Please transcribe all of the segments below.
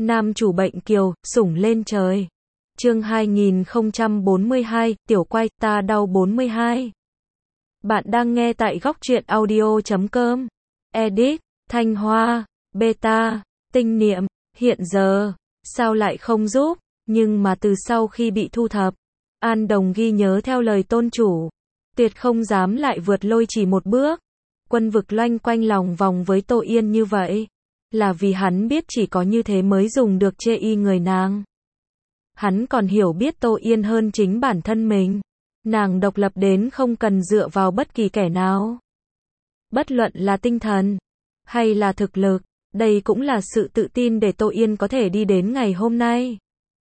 Nam chủ bệnh kiều, sủng lên trời. Chương 2042, tiểu quay, ta đau 42. Bạn đang nghe tại góc truyện audio.com. Edit, Thanh Hoa, Beta, Tinh Niệm, hiện giờ, sao lại không giúp, nhưng mà từ sau khi bị thu thập, An Đồng ghi nhớ theo lời tôn chủ, tuyệt không dám lại vượt lôi chỉ một bước. Quân vực loanh quanh lòng vòng với Tô Yên như vậy, là vì hắn biết chỉ có như thế mới dùng được chê y người nàng. Hắn còn hiểu biết Tô Yên hơn chính bản thân mình. Nàng độc lập đến không cần dựa vào bất kỳ kẻ nào. Bất luận là tinh thần, hay là thực lực, đây cũng là sự tự tin để Tô Yên có thể đi đến ngày hôm nay.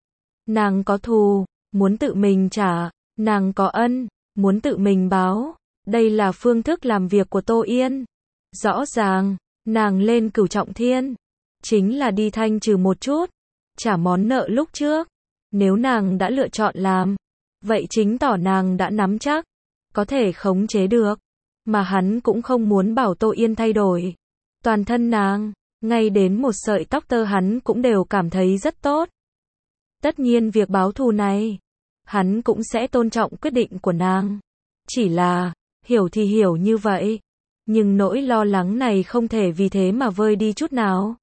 Nàng có thù, muốn tự mình trả, nàng có ân, muốn tự mình báo. Đây là phương thức làm việc của Tô Yên. Rõ ràng, nàng lên Cửu Trọng Thiên, chính là đi thanh trừ một chút, trả món nợ lúc trước. Nếu nàng đã lựa chọn làm, vậy chính tỏ nàng đã nắm chắc, có thể khống chế được. Mà hắn cũng không muốn bảo Tô Yên thay đổi. Toàn thân nàng, ngay đến một sợi tóc tơ hắn cũng đều cảm thấy rất tốt. Tất nhiên việc báo thù này, hắn cũng sẽ tôn trọng quyết định của nàng. Chỉ là, hiểu thì hiểu như vậy, nhưng nỗi lo lắng này không thể vì thế mà vơi đi chút nào.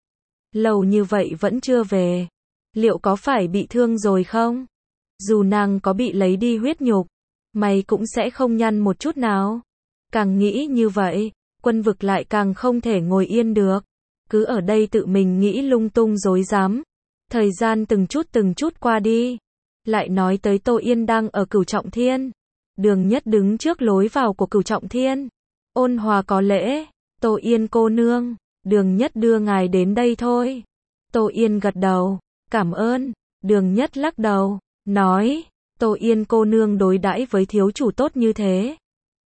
Lâu như vậy vẫn chưa về, liệu có phải bị thương rồi không? Dù nàng có bị lấy đi huyết nhục, mày cũng sẽ không nhăn một chút nào. Càng nghĩ như vậy, Quân vực lại càng không thể ngồi yên được. Cứ ở đây tự mình nghĩ lung tung rối rắm. Thời gian từng chút qua đi. Lại nói tới Tô Yên đang ở Cửu Trọng Thiên. Đường Nhất đứng trước lối vào của Cửu Trọng Thiên. Ôn hòa có lễ. Tô Yên cô nương, Đường Nhất đưa ngài đến đây thôi. Tô Yên gật đầu. Cảm ơn. Đường Nhất lắc đầu, nói, Tô Yên cô nương đối đãi với thiếu chủ tốt như thế,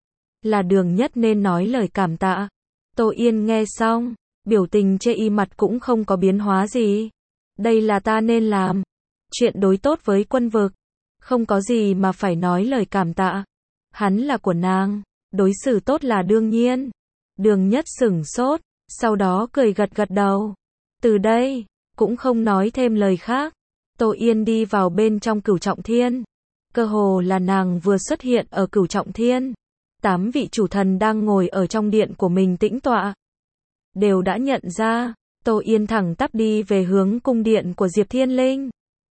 là Đường Nhất nên nói lời cảm tạ. Tô Yên nghe xong, biểu tình chê y mặt cũng không có biến hóa gì. Đây là ta nên làm. Chuyện đối tốt với Quân vực, không có gì mà phải nói lời cảm tạ. Hắn là của nàng, đối xử tốt là đương nhiên. Đường Nhất sửng sốt, sau đó cười gật gật đầu. Từ đây, cũng không nói thêm lời khác. Tô Yên đi vào bên trong Cửu Trọng Thiên. Cơ hồ là nàng vừa xuất hiện ở Cửu Trọng Thiên, 8 vị chủ thần đang ngồi ở trong điện của mình tĩnh tọa, đều đã nhận ra. Tô Yên thẳng tắp đi về hướng cung điện của Diệp Thiên Linh.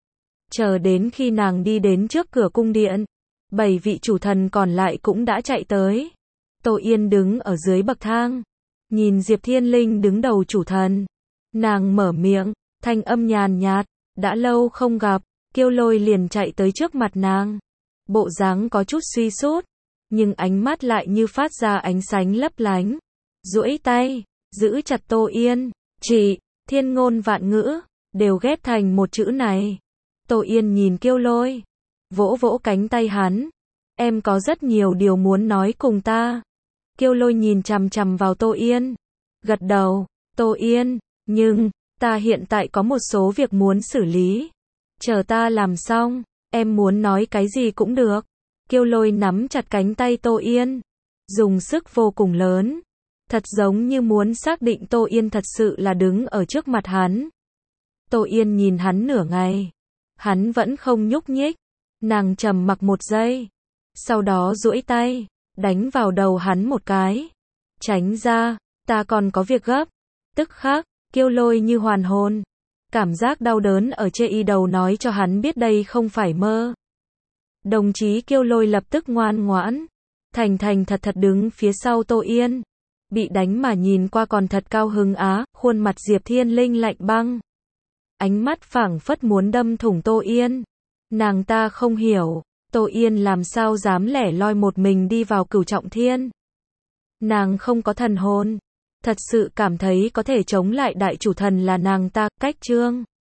Chờ đến khi nàng đi đến trước cửa cung điện, 7 vị chủ thần còn lại cũng đã chạy tới. Tô Yên đứng ở dưới bậc thang, nhìn Diệp Thiên Linh đứng đầu chủ thần. Nàng mở miệng, thanh âm nhàn nhạt, đã lâu không gặp. Kiêu Lôi liền chạy tới trước mặt nàng. Bộ dáng có chút suy sút, nhưng ánh mắt lại như phát ra ánh sáng lấp lánh. Duỗi tay, giữ chặt Tô Yên. Chị, thiên ngôn vạn ngữ, đều ghép thành một chữ này. Tô Yên nhìn Kiêu Lôi, vỗ vỗ cánh tay hắn. Em có rất nhiều điều muốn nói cùng ta. Kiêu Lôi nhìn chằm chằm vào Tô Yên, gật đầu. Tô Yên, nhưng, ta hiện tại có một số việc muốn xử lý. Chờ ta làm xong, em muốn nói cái gì cũng được. Kiêu Lôi nắm chặt cánh tay Tô Yên, dùng sức vô cùng lớn, thật giống như muốn xác định Tô Yên thật sự là đứng ở trước mặt hắn. Tô Yên nhìn hắn nửa ngày, hắn vẫn không nhúc nhích. Nàng trầm mặc một giây, sau đó duỗi tay, đánh vào đầu hắn một cái. Tránh ra, ta còn có việc gấp. Tức khắc, Kiêu Lôi như hoàn hồn. Cảm giác đau đớn ở chê y đầu nói cho hắn biết đây không phải mơ. Đồng chí Kiêu Lôi lập tức ngoan ngoãn, thành thành thật thật đứng phía sau Tô Yên. Bị đánh mà nhìn qua còn thật cao hứng á. Khuôn mặt Diệp Thiên Linh lạnh băng, ánh mắt phảng phất muốn đâm thủng Tô Yên. Nàng ta không hiểu, Tô Yên làm sao dám lẻ loi một mình đi vào Cửu Trọng Thiên. Nàng không có thần hồn, thật sự cảm thấy có thể chống lại đại chủ thần là nàng ta. Cách chương